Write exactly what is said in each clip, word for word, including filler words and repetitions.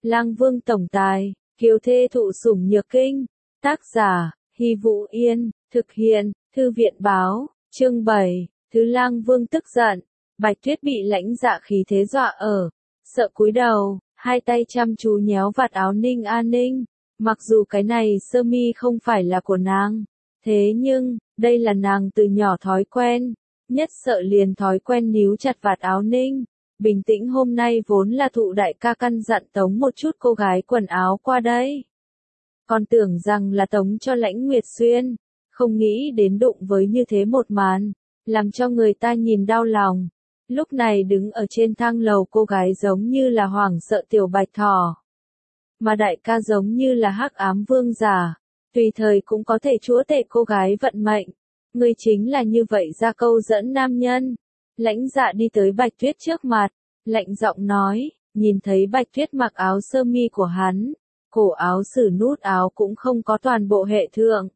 Lang Vương tổng tài, kiều thê thụ sủng nhược kinh. Tác giả, Hy Vũ Yên, thực hiện, Thư viện báo, chương bảy, Thứ Lang Vương tức giận. Bạch Tuyết bị Lãnh Dạ khí thế dọa ở, sợ cúi đầu, hai tay chăm chú nhéo vạt áo Ninh A Ninh. Mặc dù cái này sơ mi không phải là của nàng, thế nhưng, đây là nàng từ nhỏ thói quen, nhất sợ liền thói quen níu chặt vạt áo Ninh. Bình tĩnh hôm nay vốn là thụ đại ca căn dặn tống một chút cô gái quần áo qua đây. Còn tưởng rằng là tống cho Lãnh Nguyệt xuyên, không nghĩ đến đụng với như thế một màn, làm cho người ta nhìn đau lòng. Lúc này đứng ở trên thang lầu cô gái giống như là hoảng sợ tiểu bạch thỏ. Mà đại ca giống như là hắc ám vương giả, tùy thời cũng có thể chúa tể cô gái vận mệnh. Người chính là như vậy ra câu dẫn nam nhân. Lãnh Dạ đi tới Bạch Tuyết trước mặt, lạnh giọng nói, nhìn thấy Bạch Tuyết mặc áo sơ mi của hắn, cổ áo sử nút áo cũng không có toàn bộ hệ thượng.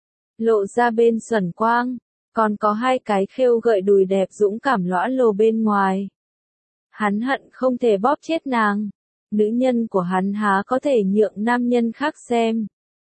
Lộ ra bên xuẩn quang, còn có hai cái khêu gợi đùi đẹp dũng cảm lõa lồ bên ngoài. Hắn hận không thể bóp chết nàng, nữ nhân của hắn há có thể nhượng nam nhân khác xem.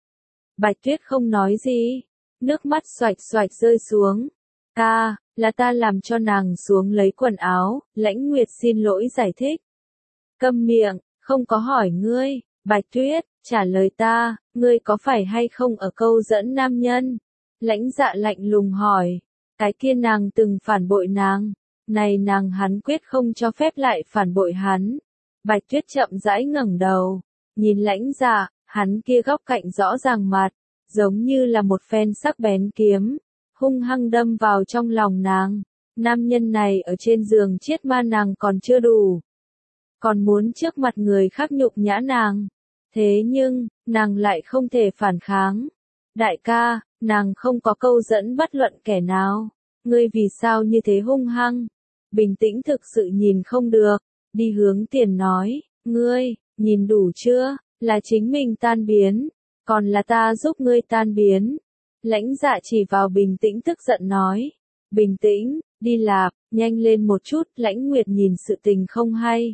Bạch Tuyết không nói gì, nước mắt xoạch xoạch rơi xuống. Ca, là ta làm cho nàng xuống lấy quần áo, Lãnh Nguyệt xin lỗi giải thích. Câm miệng, không có hỏi ngươi, Bạch Tuyết, trả lời ta, ngươi có phải hay không ở câu dẫn nam nhân? Lãnh Dạ lạnh lùng hỏi, cái kia nàng từng phản bội nàng, này nàng hắn quyết không cho phép lại phản bội hắn. Bạch Tuyết chậm rãi ngẩng đầu, nhìn Lãnh Dạ, hắn kia góc cạnh rõ ràng mặt, giống như là một phen sắc bén kiếm, hung hăng đâm vào trong lòng nàng. Nam nhân này ở trên giường chiết ma nàng còn chưa đủ, còn muốn trước mặt người khác nhục nhã nàng. Thế nhưng, nàng lại không thể phản kháng. Đại ca, nàng không có câu dẫn bất luận kẻ nào. Ngươi vì sao như thế hung hăng? Bình tĩnh thực sự nhìn không được. Đi hướng Tiền nói, ngươi, nhìn đủ chưa? Là chính mình tan biến, còn là ta giúp ngươi tan biến. Lãnh Dạ chỉ vào Bình tĩnh tức giận nói. Bình tĩnh, đi lạp, nhanh lên một chút. Lãnh Nguyệt nhìn sự tình không hay,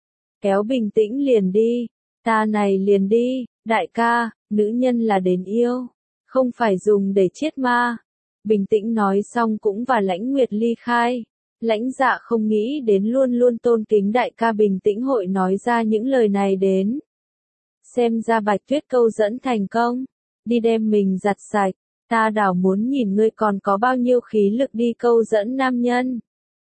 kéo Bình tĩnh liền đi. Ta này liền đi, đại ca, nữ nhân là đến yêu, không phải dùng để chiết ma. Bình tĩnh nói xong cũng và Lãnh Nguyệt ly khai. Lãnh Dạ không nghĩ đến luôn luôn tôn kính đại ca Bình tĩnh hội nói ra những lời này đến. Xem ra Bạch Tuyết câu dẫn thành công, đi đem mình giặt sạch, ta đảo muốn nhìn ngươi còn có bao nhiêu khí lực đi câu dẫn nam nhân.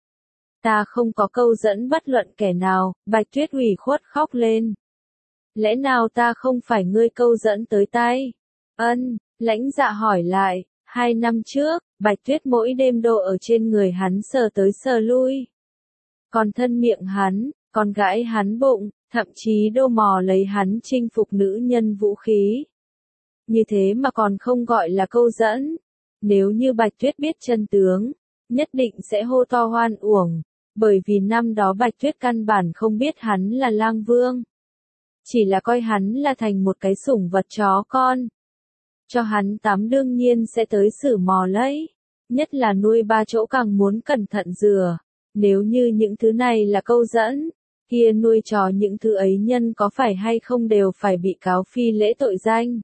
Ta không có câu dẫn bất luận kẻ nào, Bạch Tuyết ủy khuất khóc lên. Lẽ nào ta không phải ngươi câu dẫn tới tay? Ân, Lãnh Dạ hỏi lại, hai năm trước, Bạch Tuyết mỗi đêm đô ở trên người hắn sờ tới sờ lui. Còn thân miệng hắn, còn gãi hắn bụng, thậm chí đô mò lấy hắn chinh phục nữ nhân vũ khí. Như thế mà còn không gọi là câu dẫn. Nếu như Bạch Tuyết biết chân tướng, nhất định sẽ hô to hoan uổng, bởi vì năm đó Bạch Tuyết căn bản không biết hắn là Lang Vương. Chỉ là coi hắn là thành một cái sủng vật chó con. Cho hắn tắm đương nhiên sẽ tới xử mò lấy. Nhất là nuôi ba chỗ càng muốn cẩn thận rửa. Nếu như những thứ này là câu dẫn, kia nuôi chó những thứ ấy nhân có phải hay không đều phải bị cáo phi lễ tội danh.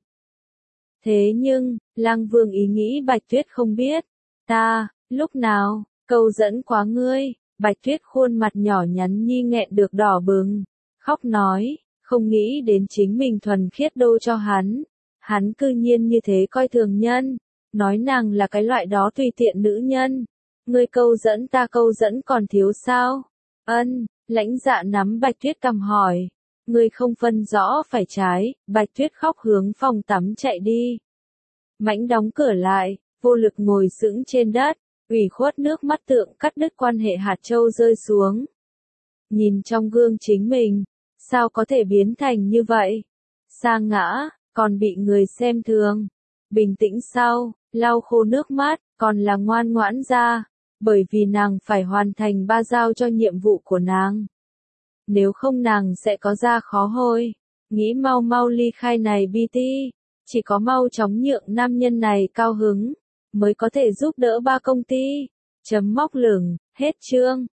Thế nhưng, Lang Vương ý nghĩ Bạch Tuyết không biết. Ta, lúc nào, câu dẫn quá ngươi? Bạch Tuyết khuôn mặt nhỏ nhắn nhi nghẹn được đỏ bừng, khóc nói. Không nghĩ đến chính mình thuần khiết đô cho hắn. Hắn cư nhiên như thế coi thường nhân. Nói nàng là cái loại đó tùy tiện nữ nhân. Ngươi câu dẫn ta câu dẫn còn thiếu sao? Ân, Lãnh Dạ nắm Bạch Tuyết cằm hỏi. Ngươi không phân rõ phải trái. Bạch Tuyết khóc hướng phòng tắm chạy đi. Mãnh đóng cửa lại, vô lực ngồi sững trên đất. Ủy khuất nước mắt tượng cắt đứt quan hệ hạt châu rơi xuống. Nhìn trong gương chính mình. Sao có thể biến thành như vậy? Sa ngã, còn bị người xem thường. Bình tĩnh sau, lau khô nước mắt, còn là ngoan ngoãn ra. Bởi vì nàng phải hoàn thành ba giao cho nhiệm vụ của nàng. Nếu không nàng sẽ có ra khó hôi. Nghĩ mau mau ly khai này bê tê. Chỉ có mau chóng nhượng nam nhân này cao hứng, mới có thể giúp đỡ ba công ty. Chấm móc lửng, hết chương.